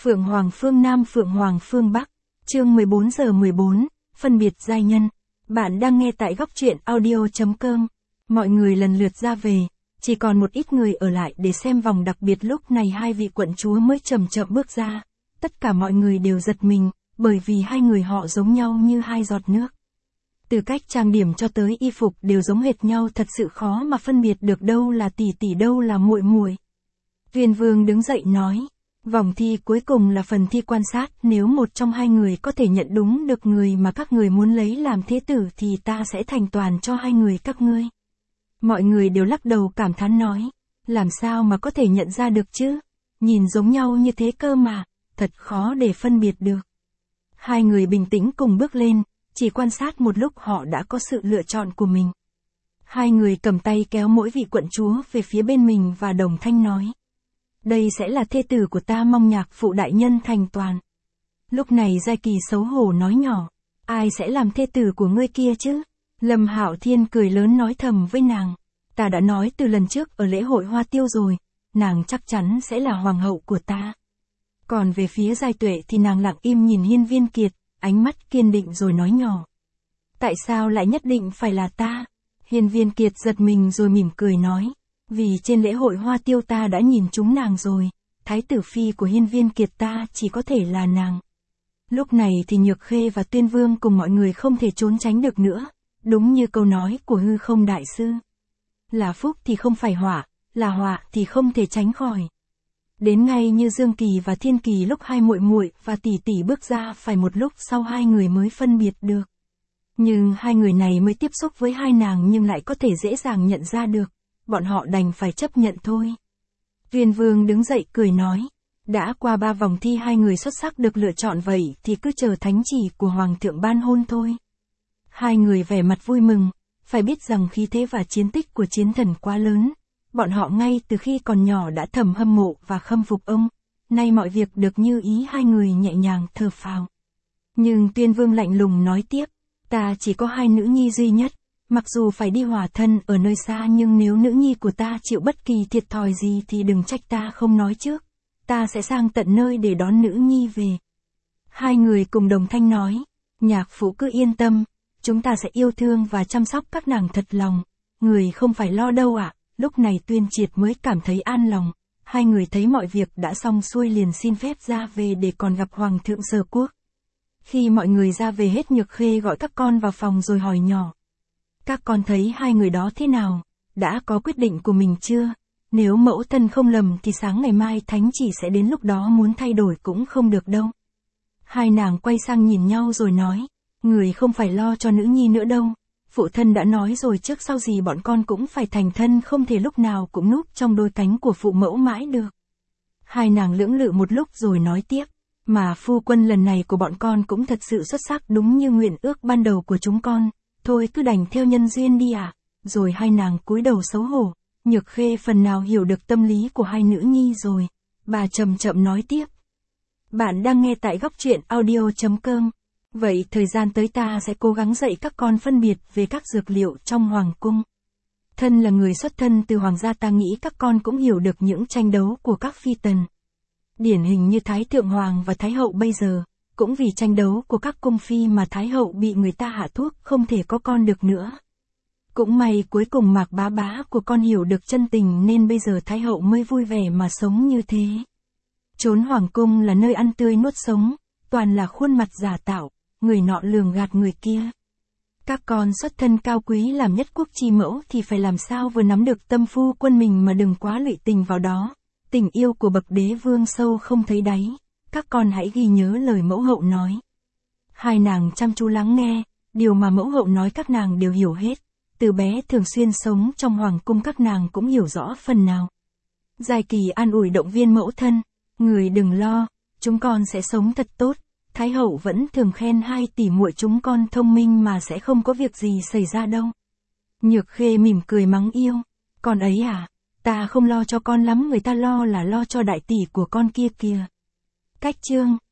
Phượng Hoàng phương Nam Phượng Hoàng phương Bắc, chương 14 giờ 14, phân biệt giai nhân. Bạn đang nghe tại góc truyện audio.com. Mọi người lần lượt ra về, chỉ còn một ít người ở lại để xem vòng đặc biệt. Lúc này hai vị quận chúa mới chậm chậm bước ra. Tất cả mọi người đều giật mình, bởi vì hai người họ giống nhau như hai giọt nước. Từ cách trang điểm cho tới y phục đều giống hệt nhau, thật sự khó mà phân biệt được đâu là tỷ tỷ đâu là muội muội. Viên Vương đứng dậy nói, vòng thi cuối cùng là phần thi quan sát, nếu một trong hai người có thể nhận đúng được người mà các người muốn lấy làm thế tử thì ta sẽ thành toàn cho hai người các ngươi. Mọi người đều lắc đầu cảm thán nói, làm sao mà có thể nhận ra được chứ, nhìn giống nhau như thế cơ mà, thật khó để phân biệt được. Hai người bình tĩnh cùng bước lên, chỉ quan sát một lúc họ đã có sự lựa chọn của mình. Hai người cầm tay kéo mỗi vị quận chúa về phía bên mình và đồng thanh nói, đây sẽ là thê tử của ta, mong nhạc phụ đại nhân thành toàn. Lúc này Giai Kỳ xấu hổ nói nhỏ, ai sẽ làm thê tử của ngươi kia chứ? Lâm Hạo Thiên cười lớn nói thầm với nàng, ta đã nói từ lần trước ở lễ hội hoa tiêu rồi, nàng chắc chắn sẽ là hoàng hậu của ta. Còn về phía Giai Tuệ thì nàng lặng im nhìn Hiên Viên Kiệt, ánh mắt kiên định rồi nói nhỏ, tại sao lại nhất định phải là ta? Hiên Viên Kiệt giật mình rồi mỉm cười nói, vì trên lễ hội hoa tiêu ta đã nhìn trúng nàng rồi, thái tử phi của Hiên Viên Kiệt ta chỉ có thể là nàng. Lúc này thì Nhược Khê và Tuyên Vương cùng mọi người không thể trốn tránh được nữa, đúng như câu nói của Hư Không đại sư. Là phúc thì không phải họa, là họa thì không thể tránh khỏi. Đến ngay như Dương Kỳ và Thiên Kỳ lúc hai muội muội và tỷ tỷ bước ra phải một lúc sau hai người mới phân biệt được. Nhưng hai người này mới tiếp xúc với hai nàng nhưng lại có thể dễ dàng nhận ra được. Bọn họ đành phải chấp nhận thôi. Viên Vương đứng dậy cười nói, đã qua 3 vòng thi hai người xuất sắc được lựa chọn vậy thì cứ chờ thánh chỉ của Hoàng thượng ban hôn thôi. Hai người vẻ mặt vui mừng, phải biết rằng khí thế và chiến tích của chiến thần quá lớn. Bọn họ ngay từ khi còn nhỏ đã thầm hâm mộ và khâm phục ông, nay mọi việc được như ý hai người nhẹ nhàng thở phào. Nhưng Tuyên Vương lạnh lùng nói tiếp, ta chỉ có hai nữ nhi duy nhất. Mặc dù phải đi hòa thân ở nơi xa nhưng nếu nữ nhi của ta chịu bất kỳ thiệt thòi gì thì đừng trách ta không nói trước. Ta sẽ sang tận nơi để đón nữ nhi về. Hai người cùng đồng thanh nói, nhạc phụ cứ yên tâm, chúng ta sẽ yêu thương và chăm sóc các nàng thật lòng. Người không phải lo đâu ạ. Lúc này Tuyên Triệt mới cảm thấy an lòng. Hai người thấy mọi việc đã xong xuôi liền xin phép ra về để còn gặp Hoàng thượng Sở Quốc. Khi mọi người ra về hết, Nhược Khê gọi các con vào phòng rồi hỏi nhỏ, các con thấy hai người đó thế nào? Đã có quyết định của mình chưa? Nếu mẫu thân không lầm thì sáng ngày mai thánh chỉ sẽ đến, lúc đó muốn thay đổi cũng không được đâu. Hai nàng quay sang nhìn nhau rồi nói, người không phải lo cho nữ nhi nữa đâu. Phụ thân đã nói rồi, trước sau gì bọn con cũng phải thành thân, không thể lúc nào cũng núp trong đôi cánh của phụ mẫu mãi được. Hai nàng lưỡng lự một lúc rồi nói tiếp, mà phu quân lần này của bọn con cũng thật sự xuất sắc, đúng như nguyện ước ban đầu của chúng con. Thôi cứ đành theo nhân duyên đi ạ. Rồi hai nàng cúi đầu xấu hổ. Nhược Khê phần nào hiểu được tâm lý của hai nữ nhi rồi. Bà chậm chậm nói tiếp. Bạn đang nghe tại góc truyện audio.com. Vậy thời gian tới ta sẽ cố gắng dạy các con phân biệt về các dược liệu trong hoàng cung. Thân là người xuất thân từ hoàng gia, ta nghĩ các con cũng hiểu được những tranh đấu của các phi tần. Điển hình như Thái Thượng Hoàng và Thái Hậu bây giờ. Cũng vì tranh đấu của các cung phi mà Thái Hậu bị người ta hạ thuốc, không thể có con được nữa. Cũng may cuối cùng Mạc bá bá của con hiểu được chân tình nên bây giờ Thái Hậu mới vui vẻ mà sống như thế. Chốn hoàng cung là nơi ăn tươi nuốt sống, toàn là khuôn mặt giả tạo, người nọ lường gạt người kia. Các con xuất thân cao quý làm nhất quốc chi mẫu thì phải làm sao vừa nắm được tâm phu quân mình mà đừng quá lụy tình vào đó. Tình yêu của bậc đế vương sâu không thấy đáy. Các con hãy ghi nhớ lời mẫu hậu nói. Hai nàng chăm chú lắng nghe, điều mà mẫu hậu nói các nàng đều hiểu hết. Từ bé thường xuyên sống trong hoàng cung các nàng cũng hiểu rõ phần nào. Giai Kỳ an ủi động viên mẫu thân, người đừng lo, chúng con sẽ sống thật tốt. Thái hậu vẫn thường khen hai tỷ muội chúng con thông minh mà sẽ không có việc gì xảy ra đâu. Nhược Khê mỉm cười mắng yêu, con ấy à, ta không lo cho con lắm, người ta lo là lo cho đại tỷ của con kia kìa. Cách chương